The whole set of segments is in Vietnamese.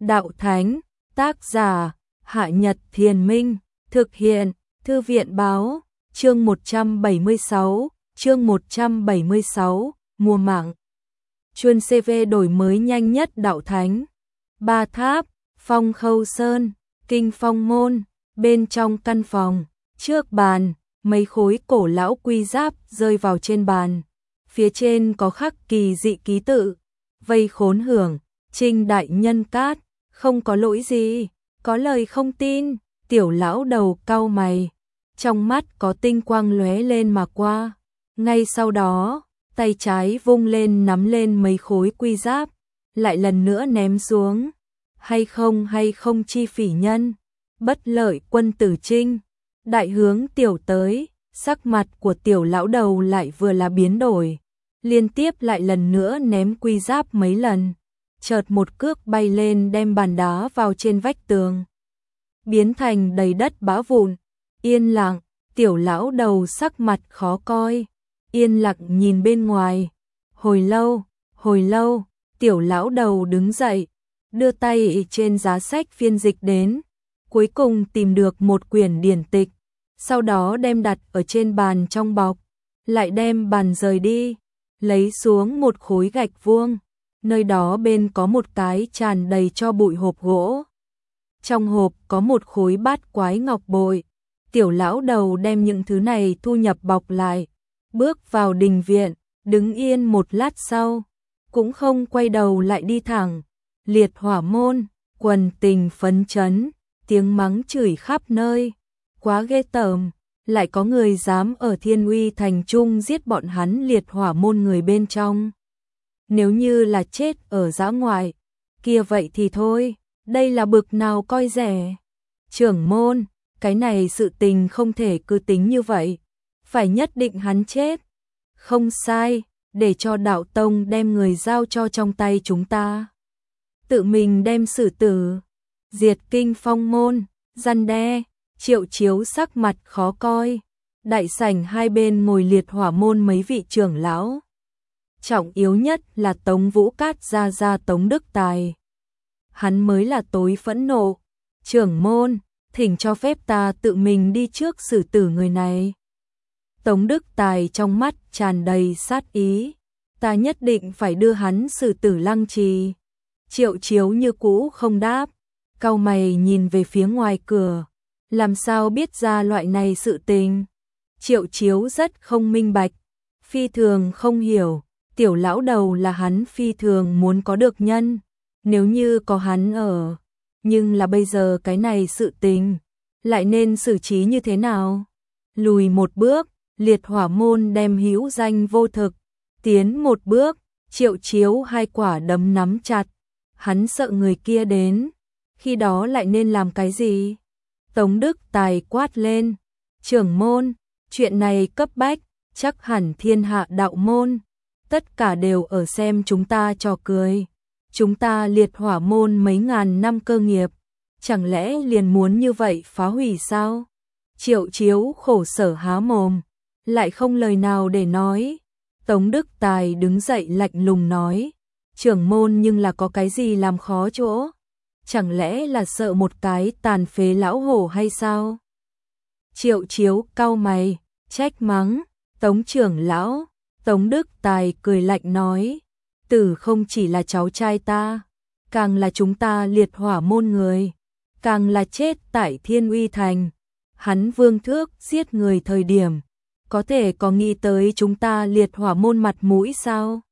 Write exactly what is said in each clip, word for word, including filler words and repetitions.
đạo thánh, tác giả, Hạ Nhật Thiền Minh, thực hiện, Thư viện báo, chương một trăm bảy mươi sáu, chương một trăm bảy mươi sáu, mùa mạng. Chuyên xê vê đổi mới nhanh nhất đạo thánh. Ba Tháp, Phong Khâu Sơn, Kinh Phong Môn, bên trong căn phòng, trước bàn, mấy khối cổ lão quy giáp rơi vào trên bàn. Phía trên có khắc kỳ dị ký tự, vây khốn hưởng, Trinh đại nhân cát, không có lỗi gì, có lời không tin. Tiểu lão đầu cau mày, trong mắt có tinh quang lóe lên mà qua. Ngay sau đó, tay trái vung lên nắm lên mấy khối quy giáp, lại lần nữa ném xuống. Hay không hay không chi phỉ nhân, bất lợi quân tử Trinh. Đại hướng tiểu tới, sắc mặt của tiểu lão đầu lại vừa là biến đổi, liên tiếp lại lần nữa ném quy giáp mấy lần. Chợt một cước bay lên đem bàn đá vào trên vách tường, biến thành đầy đất bã vụn. Yên lặng, tiểu lão đầu sắc mặt khó coi, yên lặng nhìn bên ngoài. Hồi lâu, hồi lâu, tiểu lão đầu đứng dậy, đưa tay trên giá sách phiên dịch đến, cuối cùng tìm được một quyển điển tịch, sau đó đem đặt ở trên bàn trong bọc, lại đem bàn rời đi, lấy xuống một khối gạch vuông, nơi đó bên có một cái tràn đầy cho bụi hộp gỗ. Trong hộp có một khối bát quái ngọc bội. Tiểu lão đầu đem những thứ này thu nhập bọc lại, bước vào đình viện, đứng yên một lát sau, cũng không quay đầu lại đi thẳng. Liệt hỏa môn, quần tình phấn chấn, tiếng mắng chửi khắp nơi, quá ghê tởm, lại có người dám ở Thiên Uy thành trung giết bọn hắn liệt hỏa môn người bên trong. Nếu như là chết ở dã ngoại, kia vậy thì thôi, đây là bực nào coi rẻ. Trưởng môn, cái này sự tình không thể cứ tính như vậy, phải nhất định hắn chết. Không sai, để cho đạo tông đem người giao cho trong tay chúng ta, tự mình đem xử tử, diệt Kinh Phong môn, răn đe. Triệu Chiếu sắc mặt khó coi. Đại sảnh hai bên ngồi liệt hỏa môn mấy vị trưởng lão, trọng yếu nhất là Tống Vũ Cát gia gia Tống Đức Tài, hắn mới là tối phẫn nộ. Trưởng môn, thỉnh cho phép ta tự mình đi trước xử tử người này. Tống Đức Tài trong mắt tràn đầy sát ý, ta nhất định phải đưa hắn xử tử lăng trì. Triệu Chiếu như cũ không đáp, cau mày nhìn về phía ngoài cửa, làm sao biết ra loại này sự tình. Triệu Chiếu rất không minh bạch, phi thường không hiểu, tiểu lão đầu là hắn phi thường muốn có được nhân, nếu như có hắn ở, nhưng là bây giờ cái này sự tình, lại nên xử trí như thế nào? Lùi một bước, liệt hỏa môn đem hữu danh vô thực, tiến một bước, Triệu Chiếu hai quả đấm nắm chặt, hắn sợ người kia đến, khi đó lại nên làm cái gì? Tống Đức Tài quát lên, trưởng môn, chuyện này cấp bách, chắc hẳn thiên hạ đạo môn, tất cả đều ở xem chúng ta trò cười. Chúng ta liệt hỏa môn mấy ngàn năm cơ nghiệp, chẳng lẽ liền muốn như vậy phá hủy sao? Triệu Chiếu khổ sở há mồm, lại không lời nào để nói. Tống Đức Tài đứng dậy lạnh lùng nói, trưởng môn nhưng là có cái gì làm khó chỗ? Chẳng lẽ là sợ một cái tàn phế lão hổ hay sao? Triệu Chiếu cau mày, trách mắng, Tống trưởng lão. Tống Đức Tài cười lạnh nói, tử không chỉ là cháu trai ta, càng là chúng ta liệt hỏa môn người, càng là chết tại Thiên Uy thành. Hắn vương thước giết người thời điểm, có thể có nghĩ tới chúng ta liệt hỏa môn mặt mũi sao?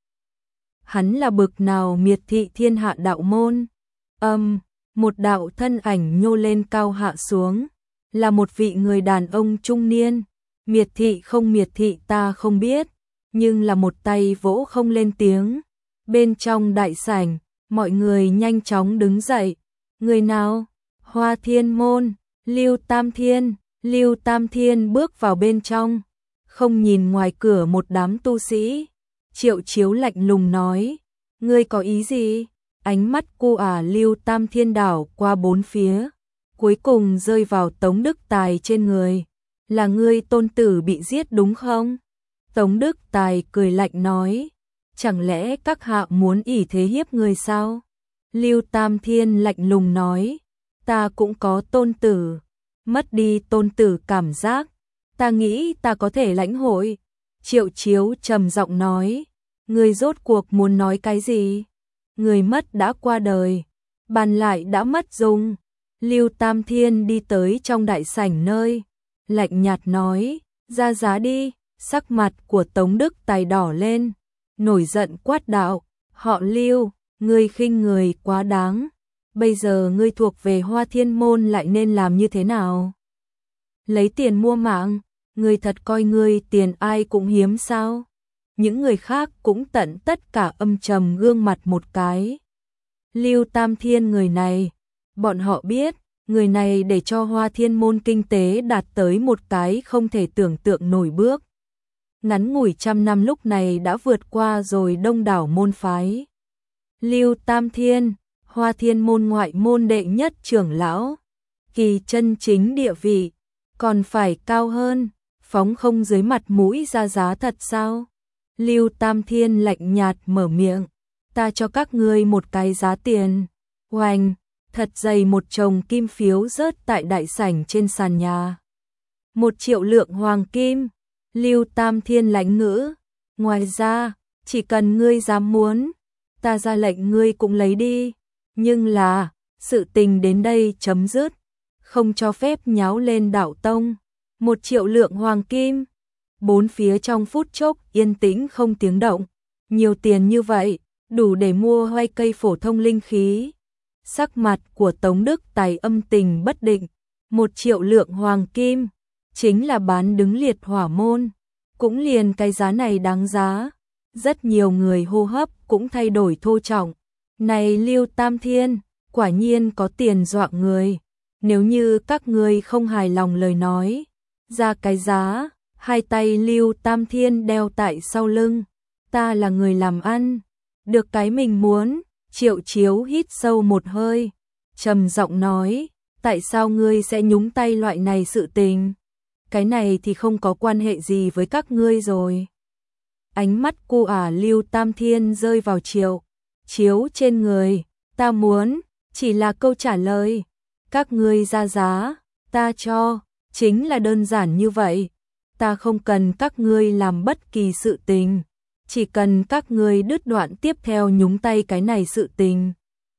Hắn là bực nào miệt thị thiên hạ đạo môn? Âm, một đạo thân ảnh nhô lên cao hạ xuống, là một vị người đàn ông trung niên. Miệt thị không miệt thị ta không biết, nhưng là một tay vỗ không lên tiếng. Bên trong đại sảnh, mọi người nhanh chóng đứng dậy. Người nào? Hoa Thiên môn, Lưu Tam Thiên. Lưu Tam Thiên bước vào bên trong, không nhìn ngoài cửa một đám tu sĩ. Triệu Chiếu lạnh lùng nói, ngươi có ý gì? Ánh mắt cô ả Lưu Tam Thiên đảo qua bốn phía, cuối cùng rơi vào Tống Đức Tài trên người. Là ngươi tôn tử bị giết đúng không? Tống Đức Tài cười lạnh nói, chẳng lẽ các hạ muốn ỷ thế hiếp người sao? Lưu Tam Thiên lạnh lùng nói, ta cũng có tôn tử, mất đi tôn tử cảm giác, ta nghĩ ta có thể lãnh hội. Triệu Chiếu trầm giọng nói, người rốt cuộc muốn nói cái gì? Người mất đã qua đời, bàn lại đã mất dùng. Lưu Tam Thiên đi tới trong đại sảnh nơi, lạnh nhạt nói, ra giá đi. Sắc mặt của Tống Đức Tài đỏ lên, nổi giận quát đạo, họ Lưu, ngươi khinh người quá đáng, bây giờ ngươi thuộc về Hoa Thiên Môn lại nên làm như thế nào? Lấy tiền mua mạng, ngươi thật coi ngươi tiền ai cũng hiếm sao? Những người khác cũng tận tất cả âm trầm gương mặt một cái. Lưu Tam Thiên người này, bọn họ biết, người này để cho Hoa Thiên Môn kinh tế đạt tới một cái không thể tưởng tượng nổi bước. Ngắn ngủi trăm năm lúc này đã vượt qua rồi đông đảo môn phái. Lưu Tam Thiên, Hoa Thiên Môn ngoại môn đệ nhất trưởng lão, kỳ chân chính địa vị, còn phải cao hơn, phóng không dưới mặt mũi ra giá thật sao? Lưu Tam Thiên lạnh nhạt mở miệng, ta cho các ngươi một cái giá tiền. Oanh, thật dày một chồng kim phiếu rớt tại đại sảnh trên sàn nhà. Một triệu lượng hoàng kim. Lưu Tam Thiên lãnh ngữ, ngoài ra, chỉ cần ngươi dám muốn, ta ra lệnh ngươi cũng lấy đi, nhưng là, sự tình đến đây chấm dứt, không cho phép nháo lên đạo tông. Một triệu lượng hoàng kim, bốn phía trong phút chốc yên tĩnh không tiếng động, nhiều tiền như vậy, đủ để mua hai cây phổ thông linh khí. Sắc mặt của Tống Đức Tài âm tình bất định, một triệu lượng hoàng kim, chính là bán đứng liệt hỏa môn, cũng liền cái giá này đáng giá. Rất nhiều người hô hấp cũng thay đổi thô trọng. Này Lưu Tam Thiên, quả nhiên có tiền dọa người. Nếu như các ngươi không hài lòng lời nói, ra cái giá. Hai tay Lưu Tam Thiên đeo tại sau lưng. Ta là người làm ăn, được cái mình muốn. Triệu Chiếu hít sâu một hơi, trầm giọng nói, tại sao ngươi sẽ nhúng tay loại này sự tình? Cái này thì không có quan hệ gì với các ngươi rồi. Ánh mắt cô ả Lưu Tam Thiên rơi vào Triệu Chiếu trên người, ta muốn, chỉ là câu trả lời. Các ngươi ra giá, ta cho, chính là đơn giản như vậy. Ta không cần các ngươi làm bất kỳ sự tình, chỉ cần các ngươi đứt đoạn tiếp theo nhúng tay cái này sự tình.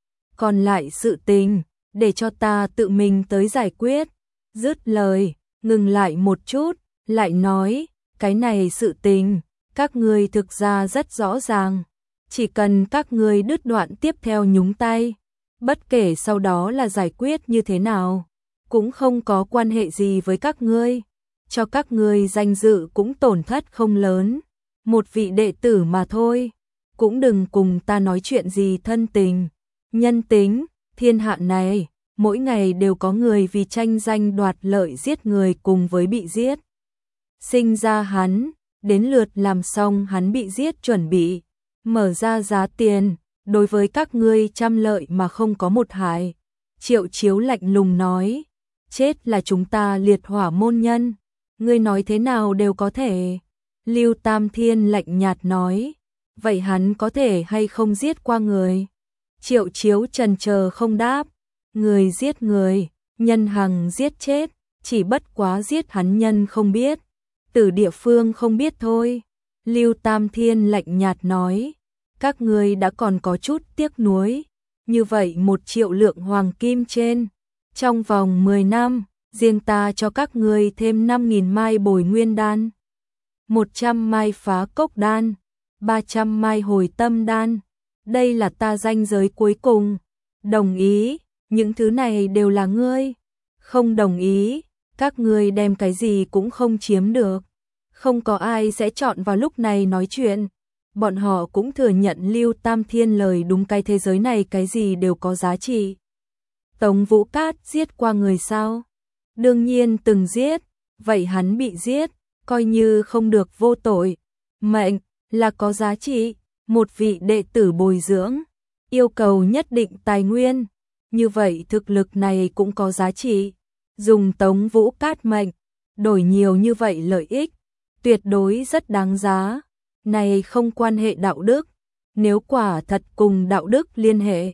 Còn lại sự tình, để cho ta tự mình tới giải quyết. Dứt lời, ngừng lại một chút, lại nói, cái này sự tình, các ngươi thực ra rất rõ ràng. Chỉ cần các ngươi đứt đoạn tiếp theo nhúng tay, bất kể sau đó là giải quyết như thế nào, cũng không có quan hệ gì với các ngươi. Cho các ngươi danh dự cũng tổn thất không lớn. Một vị đệ tử mà thôi, cũng đừng cùng ta nói chuyện gì thân tình, nhân tính. Thiên hạ này, mỗi ngày đều có người vì tranh danh đoạt lợi giết người cùng với bị giết. Sinh ra hắn, đến lượt làm xong hắn bị giết chuẩn bị, mở ra giá tiền, đối với các ngươi trăm lợi mà không có một hại. Triệu Chiếu lạnh lùng nói, chết là chúng ta liệt hỏa môn nhân, ngươi nói thế nào đều có thể. Lưu Tam Thiên lạnh nhạt nói, vậy hắn có thể hay không giết qua người? Triệu Chiếu chần chờ không đáp, người giết người, nhân hằng giết chết, chỉ bất quá giết hắn nhân không biết, từ địa phương không biết thôi. Lưu Tam Thiên lạnh nhạt nói, các ngươi đã còn có chút tiếc nuối, như vậy một triệu lượng hoàng kim trên, trong vòng mười năm, riêng ta cho các ngươi thêm năm nghìn mai bồi nguyên đan, một trăm mai phá cốc đan, ba trăm mai hồi tâm đan, đây là ta ranh giới cuối cùng. Đồng ý, những thứ này đều là ngươi. Không đồng ý, các ngươi đem cái gì cũng không chiếm được. Không có ai sẽ chọn vào lúc này nói chuyện. Bọn họ cũng thừa nhận Lưu Tam Thiên lời đúng, cái thế giới này cái gì đều có giá trị. Tống Vũ Cát giết qua người sao? Đương nhiên từng giết, vậy hắn bị giết, coi như không được vô tội. Mệnh là có giá trị, một vị đệ tử bồi dưỡng, yêu cầu nhất định tài nguyên, như vậy thực lực này cũng có giá trị. Dùng Tống Vũ Cát mệnh, đổi nhiều như vậy lợi ích, tuyệt đối rất đáng giá. Này không quan hệ đạo đức, nếu quả thật cùng đạo đức liên hệ,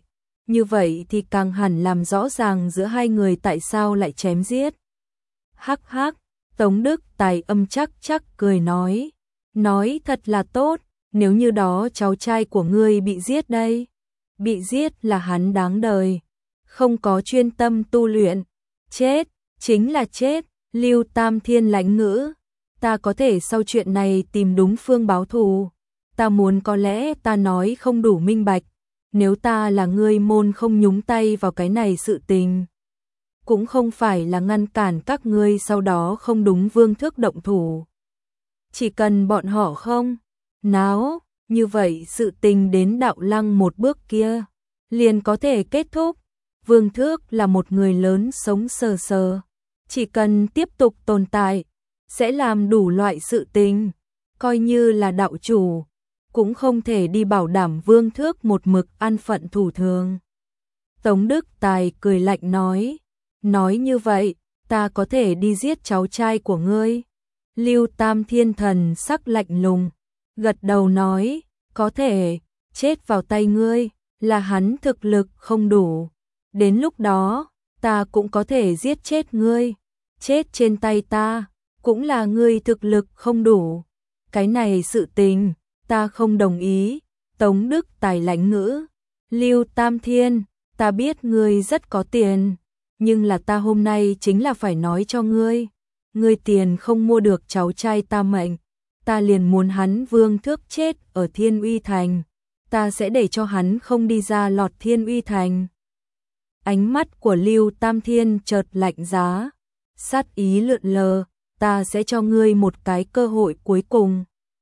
như vậy thì càng hẳn làm rõ ràng giữa hai người tại sao lại chém giết. Hắc hắc, Tống Đức Tài âm chắc chắc cười nói, nói thật là tốt, nếu như đó cháu trai của ngươi bị giết đây. Bị giết là hắn đáng đời, không có chuyên tâm tu luyện, chết, chính là chết. Lưu Tam Thiên lãnh ngữ, ta có thể sau chuyện này tìm đúng phương báo thù. Ta muốn có lẽ ta nói không đủ minh bạch, nếu ta là ngươi môn không nhúng tay vào cái này sự tình. Cũng không phải là ngăn cản các ngươi sau đó không đúng vương thước động thủ. Chỉ cần bọn họ không náo, như vậy sự tình đến đạo lăng một bước kia, liền có thể kết thúc. Vương thước là một người lớn sống sờ sờ, chỉ cần tiếp tục tồn tại, sẽ làm đủ loại sự tình, coi như là đạo chủ, cũng không thể đi bảo đảm vương thước một mực an phận thủ thường. Tống Đức Tài cười lạnh nói, nói như vậy, ta có thể đi giết cháu trai của ngươi. Lưu Tam Thiên thần sắc lạnh lùng, gật đầu nói, có thể, chết vào tay ngươi, là hắn thực lực không đủ. Đến lúc đó, ta cũng có thể giết chết ngươi, chết trên tay ta, cũng là ngươi thực lực không đủ. Cái này sự tình, ta không đồng ý. Tống Đức Tài lãnh ngữ, Lưu Tam Thiên, ta biết ngươi rất có tiền, nhưng là ta hôm nay chính là phải nói cho ngươi, ngươi tiền không mua được cháu trai ta mệnh, ta liền muốn hắn vương thước chết ở Thiên Uy Thành, ta sẽ để cho hắn không đi ra lọt Thiên Uy Thành. Ánh mắt của Lưu Tam Thiên chợt lạnh giá, sát ý lượn lờ, ta sẽ cho ngươi một cái cơ hội cuối cùng.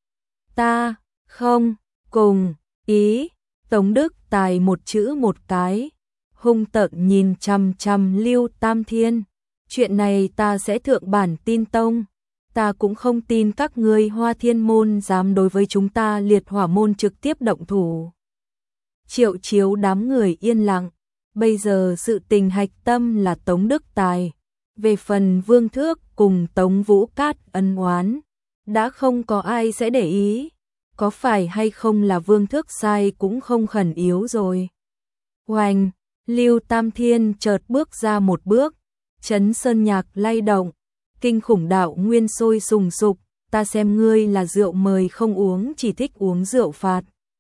Ta, không, cùng, ý, Tống Đức Tài một chữ một cái, hung tợn nhìn chằm chằm Lưu Tam Thiên, chuyện này ta sẽ thượng bản tin tông, ta cũng không tin các ngươi Hoa Thiên môn dám đối với chúng ta Liệt Hỏa môn trực tiếp động thủ. Triệu Chiếu đám người yên lặng, bây giờ sự tình hạch tâm là Tống Đức Tài, về phần Vương Thước cùng Tống Vũ Cát ân oán, đã không có ai sẽ để ý, có phải hay không là Vương Thước sai cũng không khẩn yếu rồi. Oanh, Lưu Tam Thiên chợt bước ra một bước, chấn sơn nhạc lay động, kinh khủng đạo nguyên sôi sùng sục, ta xem ngươi là rượu mời không uống chỉ thích uống rượu phạt.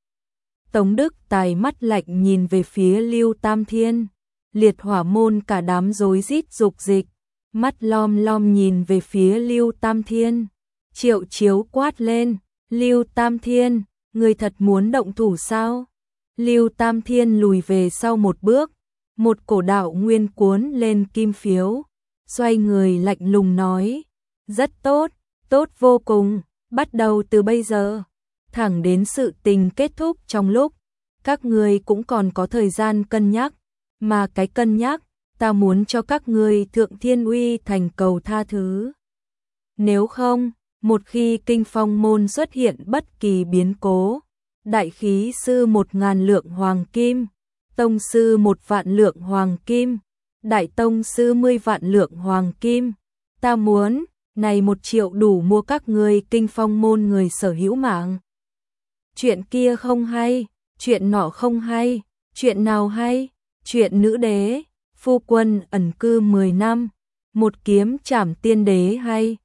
Tống Đức Tài mắt lạnh nhìn về phía Lưu Tam Thiên, Liệt Hỏa môn cả đám rối rít dục dịch, mắt lom lom nhìn về phía Lưu Tam Thiên. Triệu Chiếu quát lên, Lưu Tam Thiên, ngươi thật muốn động thủ sao? Lưu Tam Thiên lùi về sau một bước, một cổ đạo nguyên cuốn lên kim phiếu, xoay người lạnh lùng nói, rất tốt, tốt vô cùng, bắt đầu từ bây giờ, thẳng đến sự tình kết thúc trong lúc, các ngươi cũng còn có thời gian cân nhắc, mà cái cân nhắc, ta muốn cho các ngươi thượng Thiên Uy Thành cầu tha thứ. Nếu không, một khi Kinh Phong môn xuất hiện bất kỳ biến cố, đại khí sư một ngàn lượng hoàng kim, tông sư một vạn lượng hoàng kim, đại tông sư mươi vạn lượng hoàng kim, ta muốn, này một triệu đủ mua các ngươi Kinh Phong môn người sở hữu mạng. Chuyện kia không hay, chuyện nọ không hay, chuyện nào hay, chuyện nữ đế, phu quân ẩn cư mười năm, một kiếm trảm tiên đế hay.